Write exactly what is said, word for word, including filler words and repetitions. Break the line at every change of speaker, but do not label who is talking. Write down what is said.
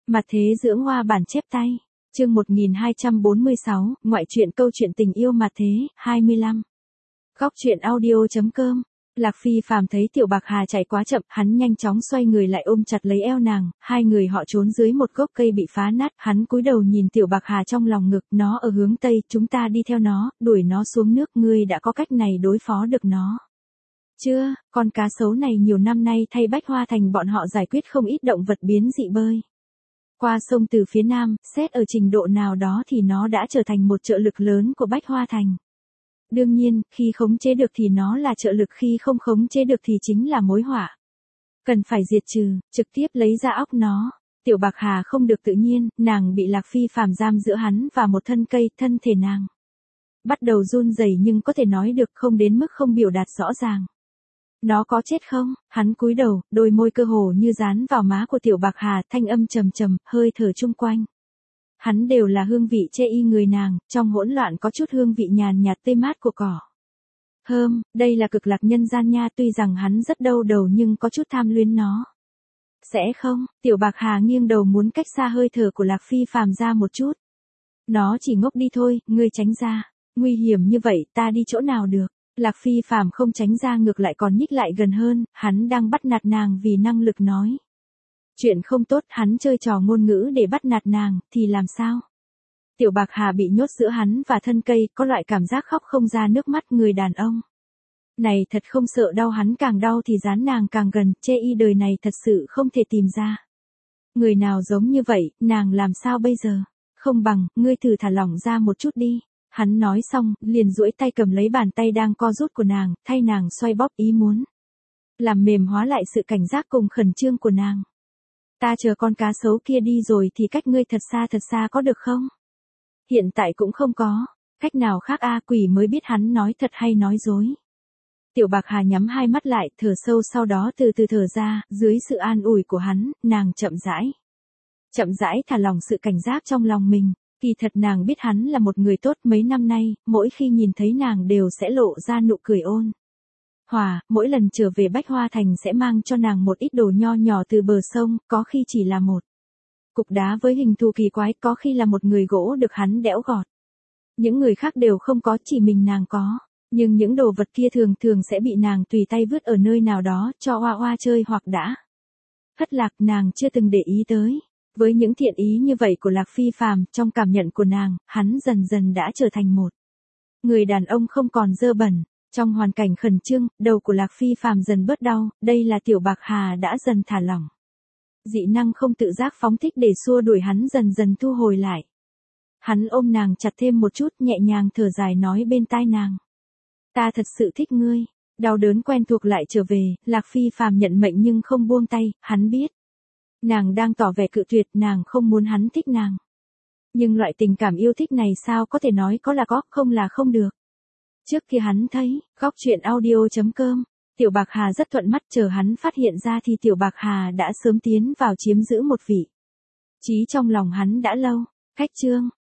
Mặt thế dưỡng hoa bản chép tay. Chương một nghìn hai trăm bốn mươi sáu, ngoại truyện câu chuyện tình yêu mặt thế, hai mươi lăm. Góc truyện audio.com. Lạc Phi Phàm thấy Tiểu Bạc Hà chạy quá chậm, hắn nhanh chóng xoay người lại ôm chặt lấy eo nàng, hai người họ trốn dưới một gốc cây bị phá nát, hắn cúi đầu nhìn Tiểu Bạc Hà trong lòng ngực, nó ở hướng tây, chúng ta đi theo nó, đuổi nó xuống nước, ngươi đã có cách này đối phó được nó. Chưa, con cá sấu này nhiều năm nay thay Bách Hoa Thành bọn họ giải quyết không ít động vật biến dị bơi. Qua sông từ phía nam, xét ở trình độ nào đó thì nó đã trở thành một trợ lực lớn của Bách Hoa Thành. Đương nhiên, khi khống chế được thì nó là trợ lực, khi không khống chế được thì chính là mối họa. Cần phải diệt trừ, trực tiếp lấy ra óc nó. Tiểu Bạc Hà không được tự nhiên, nàng bị Lạc Phi Phàm giam giữa hắn và một thân cây, thân thể nàng bắt đầu run rẩy nhưng có thể nói được, không đến mức không biểu đạt rõ ràng. Nó có chết không? Hắn cúi đầu, đôi môi cơ hồ như dán vào má của Tiểu Bạc Hà, thanh âm trầm trầm, hơi thở chung quanh. Hắn đều là hương vị chê y người nàng, trong hỗn loạn có chút hương vị nhàn nhạt tê mát của cỏ. Hơm, đây là cực lạc nhân gian nha, tuy rằng hắn rất đau đầu nhưng có chút tham luyến nó. Sẽ không? Tiểu Bạc Hà nghiêng đầu muốn cách xa hơi thở của Lạc Phi Phàm ra một chút. Nó chỉ ngốc đi thôi, ngươi tránh ra. Nguy hiểm như vậy, ta đi chỗ nào được? Lạc Phi Phàm không tránh ra, ngược lại còn nhích lại gần hơn, hắn đang bắt nạt nàng vì năng lực nói chuyện không tốt, hắn chơi trò ngôn ngữ để bắt nạt nàng, thì làm sao? Tiểu Bạc Hà bị nhốt giữa hắn và thân cây, có loại cảm giác khóc không ra nước mắt, người đàn ông này thật không sợ đau, hắn càng đau thì dán nàng càng gần, chê y đời này thật sự không thể tìm ra người nào giống như vậy, nàng làm sao bây giờ? Không bằng, ngươi thử thả lỏng ra một chút đi. Hắn nói xong, liền duỗi tay cầm lấy bàn tay đang co rút của nàng, thay nàng xoay bóp, ý muốn làm mềm hóa lại sự cảnh giác cùng khẩn trương của nàng. Ta chờ con cá sấu kia đi rồi thì cách ngươi thật xa thật xa có được không? Hiện tại cũng không có cách nào khác a, quỷ mới biết hắn nói thật hay nói dối. Tiểu Bạc Hà nhắm hai mắt lại, thở sâu, sau đó từ từ thở ra, dưới sự an ủi của hắn, nàng chậm rãi, chậm rãi thả lỏng sự cảnh giác trong lòng mình. Kỳ thật nàng biết hắn là một người tốt, mấy năm nay, mỗi khi nhìn thấy nàng đều sẽ lộ ra nụ cười ôn hòa, mỗi lần trở về Bách Hoa Thành sẽ mang cho nàng một ít đồ nho nhỏ từ bờ sông, có khi chỉ là một cục đá với hình thù kỳ quái, có khi là một người gỗ được hắn đẽo gọt. Những người khác đều không có, chỉ mình nàng có, nhưng những đồ vật kia thường thường sẽ bị nàng tùy tay vứt ở nơi nào đó, cho oa oa chơi hoặc đã thất lạc, nàng chưa từng để ý tới. Với những thiện ý như vậy của Lạc Phi Phàm, trong cảm nhận của nàng, hắn dần dần đã trở thành một người đàn ông không còn dơ bẩn. Trong hoàn cảnh khẩn trương, đầu của Lạc Phi Phàm dần bớt đau, đây là Tiểu Bạc Hà đã dần thả lỏng. Dị năng không tự giác phóng thích để xua đuổi hắn dần dần thu hồi lại. Hắn ôm nàng chặt thêm một chút, nhẹ nhàng thở dài nói bên tai nàng. Ta thật sự thích ngươi. Đau đớn quen thuộc lại trở về, Lạc Phi Phàm nhận mệnh nhưng không buông tay, hắn biết nàng đang tỏ vẻ cự tuyệt, nàng không muốn hắn thích nàng. Nhưng loại tình cảm yêu thích này sao có thể nói có là có, không là không được. Trước kia hắn thấy, góc truyện audio.com, Tiểu Bạc Hà rất thuận mắt, chờ hắn phát hiện ra thì Tiểu Bạc Hà đã sớm tiến vào chiếm giữ một vị trí trong lòng hắn đã lâu. Cách chương